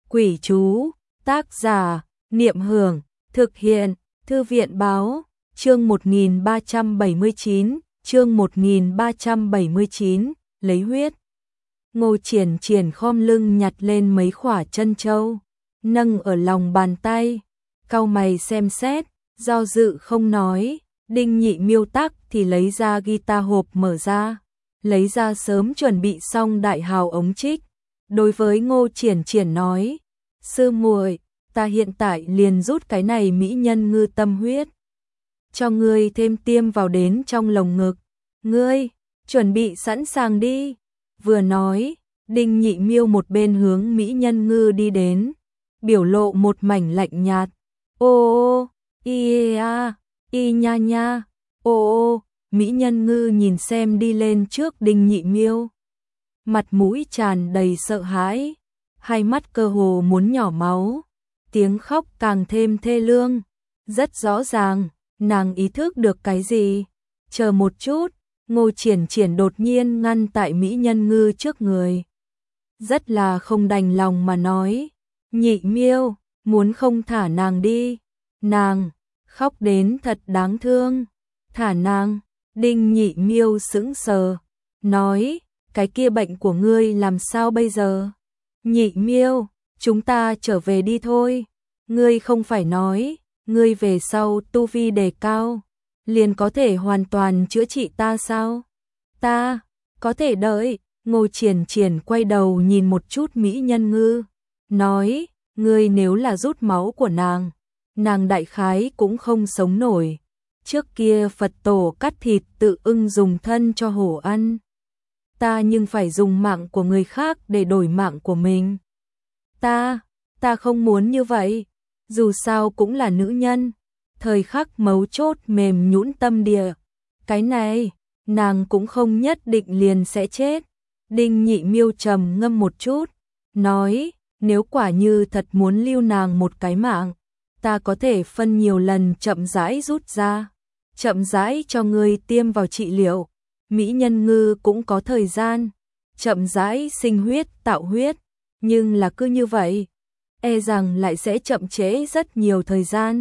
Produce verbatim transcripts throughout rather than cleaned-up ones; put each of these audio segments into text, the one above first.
Quỷ chú, tác giả, Niệm Hưởng, thực hiện, Thư viện báo, chương một nghìn ba trăm bảy mươi chín, chương một nghìn ba trăm bảy mươi chín, lấy huyết. Ngô Triển Triển khom lưng nhặt lên mấy khỏa chân châu, nâng ở lòng bàn tay, cau mày xem xét, do dự không nói. Đinh Nhị miêu tắc thì lấy ra guitar hộp mở ra, lấy ra sớm chuẩn bị xong đại hào ống trích. Đối với Ngô Triển Triển nói, sư muội, ta hiện tại liền rút cái này mỹ nhân ngư tâm huyết, cho ngươi thêm tiêm vào đến trong lồng ngực. Ngươi, chuẩn bị sẵn sàng đi. Vừa nói, Đinh Nhị miêu một bên hướng mỹ nhân ngư đi đến, biểu lộ một mảnh lạnh nhạt. Ô ô, y a, y nha nha, ô ô, mỹ nhân ngư nhìn xem đi lên trước Đinh Nhị miêu. Mặt mũi tràn đầy sợ hãi, hai mắt cơ hồ muốn nhỏ máu, tiếng khóc càng thêm thê lương. Rất rõ ràng, nàng ý thức được cái gì. Chờ một chút, Ngô Triển Triển đột nhiên ngăn tại mỹ nhân ngư trước người. Rất là không đành lòng mà nói, Nhị miêu, muốn không thả nàng đi. Nàng, khóc đến thật đáng thương. Thả nàng. Đinh Nhị miêu sững sờ, nói, cái kia bệnh của ngươi làm sao bây giờ? Nhị miêu, chúng ta trở về đi thôi. Ngươi không phải nói, ngươi về sau tu vi đề cao, liền có thể hoàn toàn chữa trị ta sao? Ta, có thể đợi. Ngô Triển Triển quay đầu nhìn một chút mỹ nhân ngư, nói, ngươi nếu là rút máu của nàng, nàng đại khái cũng không sống nổi. Trước kia Phật tổ cắt thịt tự ưng dùng thân cho hổ ăn. Ta nhưng phải dùng mạng của người khác để đổi mạng của mình. Ta, ta không muốn như vậy. Dù sao cũng là nữ nhân. Thời khắc mấu chốt mềm nhũn tâm địa. Cái này, nàng cũng không nhất định liền sẽ chết. Đinh Nhị miêu trầm ngâm một chút, nói, nếu quả như thật muốn lưu nàng một cái mạng, ta có thể phân nhiều lần chậm rãi rút ra, chậm rãi cho ngươi tiêm vào trị liệu. Mỹ nhân ngư cũng có thời gian, chậm rãi sinh huyết tạo huyết, nhưng là cứ như vậy, e rằng lại sẽ chậm trễ rất nhiều thời gian.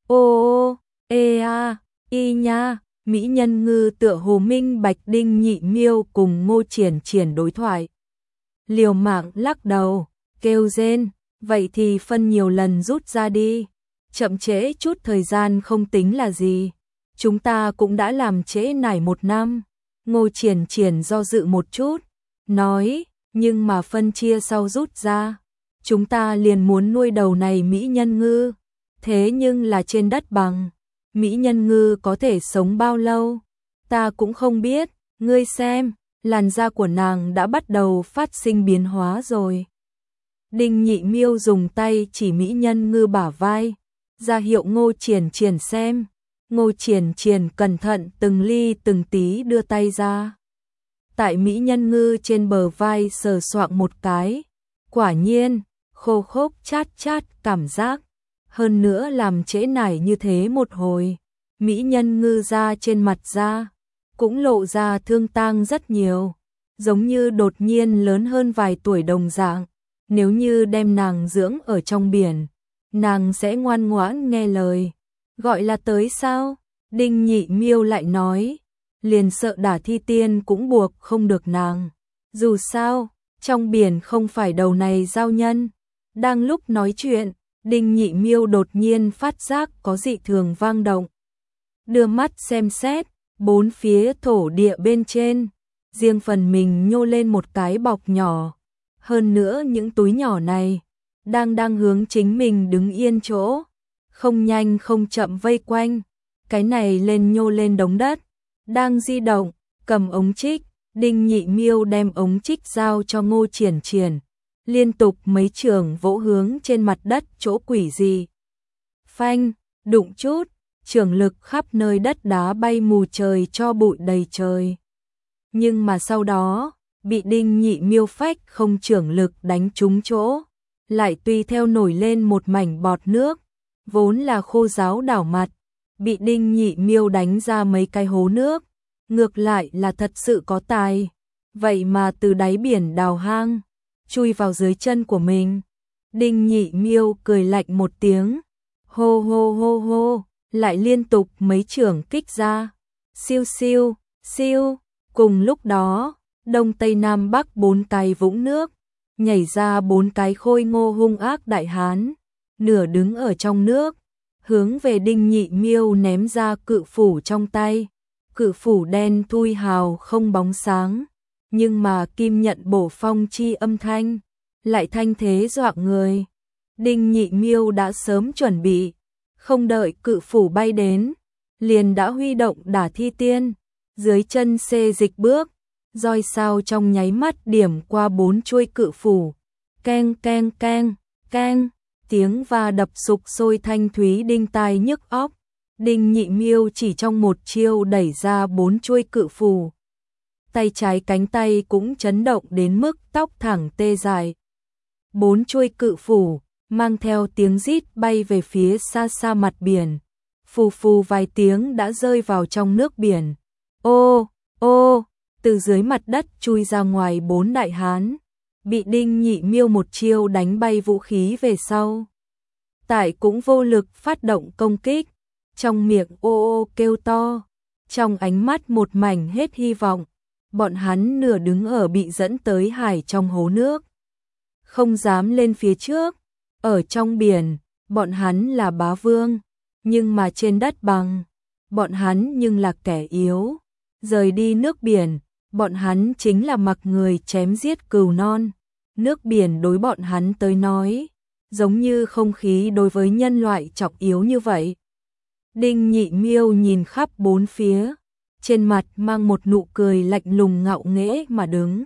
Ô ô, ê a, y nha, mỹ nhân ngư tựa hồ minh bạch Đinh Nhị miêu cùng Ngô Triển Triển đối thoại. Liều mạng lắc đầu, kêu rên, vậy thì phân nhiều lần rút ra đi, chậm trễ chút thời gian không tính là gì, chúng ta cũng đã làm trễ nải một năm. Ngô Triển Triển do dự một chút, nói, nhưng mà phân chia sau rút ra, chúng ta liền muốn nuôi đầu này mỹ nhân ngư, thế nhưng là trên đất bằng, mỹ nhân ngư có thể sống bao lâu, ta cũng không biết. Ngươi xem, làn da của nàng đã bắt đầu phát sinh biến hóa rồi. Đinh Nhị miêu dùng tay chỉ mỹ nhân ngư bả vai, ra hiệu Ngô Triển Triển xem. Ngô Triển Triển cẩn thận từng ly từng tí đưa tay ra, tại mỹ nhân ngư trên bờ vai sờ soạng một cái, quả nhiên, khô khốc chát chát cảm giác, hơn nữa làm trễ nải như thế một hồi, mỹ nhân ngư da trên mặt da, cũng lộ ra thương tang rất nhiều, giống như đột nhiên lớn hơn vài tuổi đồng dạng. Nếu như đem nàng dưỡng ở trong biển, nàng sẽ ngoan ngoãn nghe lời. Gọi là tới sao? Đinh Nhị miêu lại nói, liền sợ đả thi tiên cũng buộc không được nàng. Dù sao, trong biển không phải đầu này giao nhân. Đang lúc nói chuyện, Đinh Nhị miêu đột nhiên phát giác có dị thường vang động. Đưa mắt xem xét, bốn phía thổ địa bên trên, riêng phần mình nhô lên một cái bọc nhỏ. Hơn nữa những túi nhỏ này, đang đang hướng chính mình đứng yên chỗ, không nhanh không chậm vây quanh. Cái này lên nhô lên đống đất, đang di động, cầm ống trích. Đinh Nhị miêu đem ống trích giao cho Ngô Triển Triển, liên tục mấy trường vỗ hướng trên mặt đất chỗ quỷ gì. Phanh, đụng chút, trường lực khắp nơi đất đá bay mù trời cho bụi đầy trời. Nhưng mà sau đó, bị Đinh Nhị miêu phách không trường lực đánh trúng chỗ, lại tùy theo nổi lên một mảnh bọt nước, vốn là khô ráo đảo mặt, bị Đinh Nhị miêu đánh ra mấy cái hố nước, ngược lại là thật sự có tài, vậy mà từ đáy biển đào hang, chui vào dưới chân của mình. Đinh Nhị Miêu cười lạnh một tiếng, hô hô hô hô, lại liên tục mấy chưởng kích ra. Siêu siêu, siêu, cùng lúc đó, đông tây nam bắc bốn cái vũng nước, nhảy ra bốn cái khôi ngô hung ác đại hán, nửa đứng ở trong nước, hướng về Đinh Nhị Miêu ném ra cự phủ trong tay. Cự phủ đen thui hào không bóng sáng, nhưng mà kim nhận bổ phong chi âm thanh, lại thanh thế dọa người. Đinh Nhị Miêu đã sớm chuẩn bị, không đợi cự phủ bay đến, liền đã huy động Đả Thi Tiên, dưới chân xê dịch bước, roi sao trong nháy mắt điểm qua bốn chuôi cự phủ. Keng keng keng, keng, tiếng va đập sục sôi thanh thúy đinh tai nhức óc. Đinh Nhị Miêu chỉ trong một chiêu đẩy ra bốn chuôi cự phù. Tay trái cánh tay cũng chấn động đến mức tóc thẳng tê dại. Bốn chuôi cự phù mang theo tiếng rít bay về phía xa xa mặt biển. Phù phù vài tiếng đã rơi vào trong nước biển. Ô, ô, từ dưới mặt đất chui ra ngoài bốn đại hán, bị Đinh Nhị Miêu một chiêu đánh bay vũ khí về sau. Tại cũng vô lực phát động công kích. Trong miệng ô ô kêu to, trong ánh mắt một mảnh hết hy vọng. Bọn hắn nửa đứng ở bị dẫn tới hải trong hố nước, không dám lên phía trước. Ở trong biển, bọn hắn là bá vương, nhưng mà trên đất bằng, bọn hắn nhưng là kẻ yếu. Rời đi nước biển, bọn hắn chính là mặc người chém giết cừu non. Nước biển đối bọn hắn tới nói, giống như không khí đối với nhân loại trọng yếu như vậy. Đinh Nhị Miêu nhìn khắp bốn phía, trên mặt mang một nụ cười lạnh lùng ngạo nghễ mà đứng.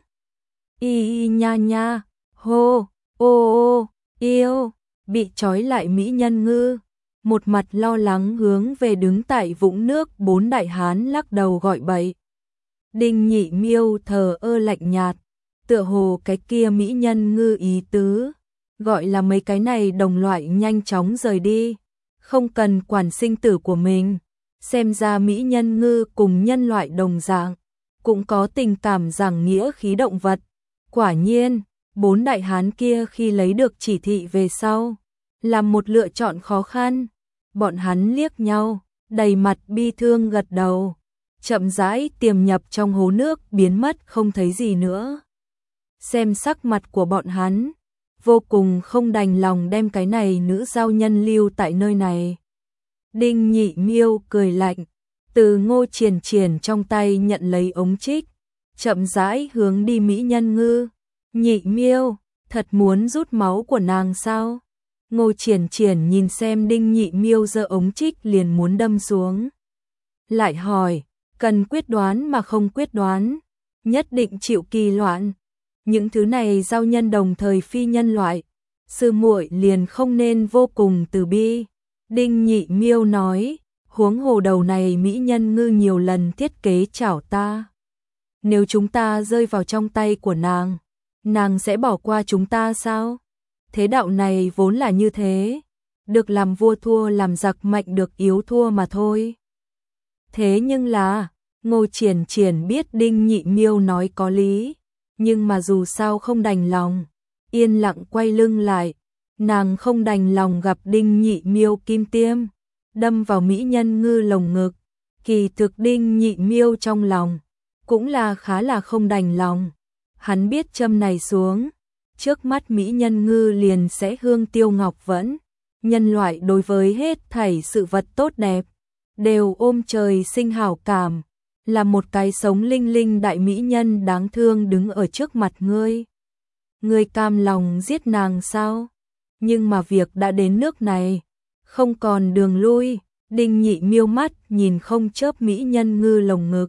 Y y nha nha, hô, ô ô, yêu, bị trói lại mỹ nhân ngư, một mặt lo lắng hướng về đứng tại vũng nước bốn đại hán lắc đầu gọi bậy. Đinh Nhị Miêu thờ ơ lạnh nhạt, tựa hồ cái kia mỹ nhân ngư ý tứ, gọi là mấy cái này đồng loại nhanh chóng rời đi. Không cần quản sinh tử của mình. Xem ra mỹ nhân ngư cùng nhân loại đồng dạng, cũng có tình cảm giảng nghĩa khí động vật. Quả nhiên, bốn đại hán kia khi lấy được chỉ thị về sau, làm một lựa chọn khó khăn. Bọn hắn liếc nhau, đầy mặt bi thương gật đầu, chậm rãi tiềm nhập trong hố nước biến mất không thấy gì nữa. Xem sắc mặt của bọn hắn, vô cùng không đành lòng đem cái này nữ giao nhân lưu tại nơi này. Đinh Nhị Miêu cười lạnh, từ Ngô Triển Triển trong tay nhận lấy ống trích, chậm rãi hướng đi mỹ nhân ngư. Nhị Miêu, thật muốn rút máu của nàng sao? Ngô Triển Triển nhìn xem Đinh Nhị Miêu giơ ống trích liền muốn đâm xuống. Lại hỏi, cần quyết đoán mà không quyết đoán, nhất định chịu kỳ loạn. Những thứ này giao nhân đồng thời phi nhân loại, sư muội liền không nên vô cùng từ bi. Đinh Nhị Miêu nói, huống hồ đầu này mỹ nhân ngư nhiều lần thiết kế chảo ta. Nếu chúng ta rơi vào trong tay của nàng, nàng sẽ bỏ qua chúng ta sao? Thế đạo này vốn là như thế, được làm vua thua làm giặc mạnh được yếu thua mà thôi. Thế nhưng là, Ngô Triển Triển biết Đinh Nhị Miêu nói có lý, nhưng mà dù sao không đành lòng, yên lặng quay lưng lại. Nàng không đành lòng gặp Đinh Nhị Miêu kim tiêm đâm vào mỹ nhân ngư lồng ngực. Kỳ thực Đinh Nhị Miêu trong lòng cũng là khá là không đành lòng. Hắn biết châm này xuống, trước mắt mỹ nhân ngư liền sẽ hương tiêu ngọc vẫn. Nhân loại đối với hết thảy sự vật tốt đẹp đều ôm trời sinh hảo cảm, là một cái sống linh linh đại mỹ nhân đáng thương đứng ở trước mặt ngươi. Ngươi cam lòng giết nàng sao? Nhưng mà việc đã đến nước này, không còn đường lui. Đinh Nhị Miêu mắt nhìn không chớp mỹ nhân ngư lồng ngực,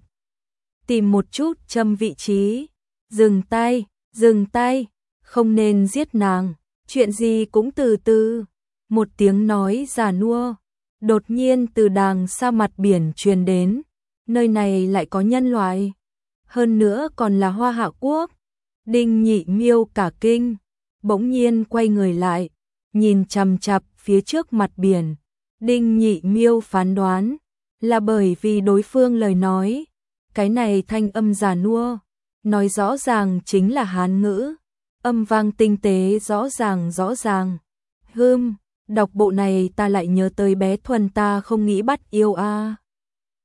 tìm một chút châm vị trí. Dừng tay, dừng tay, không nên giết nàng, chuyện gì cũng từ từ. Một tiếng nói già nua đột nhiên từ đàng xa mặt biển truyền đến. Nơi này lại có nhân loại, hơn nữa còn là Hoa Hạ Quốc. Đinh Nhị Miêu cả kinh, bỗng nhiên quay người lại, nhìn chằm chằm phía trước mặt biển. Đinh Nhị Miêu phán đoán là bởi vì đối phương lời nói, cái này thanh âm già nua, nói rõ ràng chính là Hán ngữ, âm vang tinh tế rõ ràng rõ ràng. Hưm, đọc bộ này ta lại nhớ tới bé Thuần ta không nghĩ bắt yêu a. À.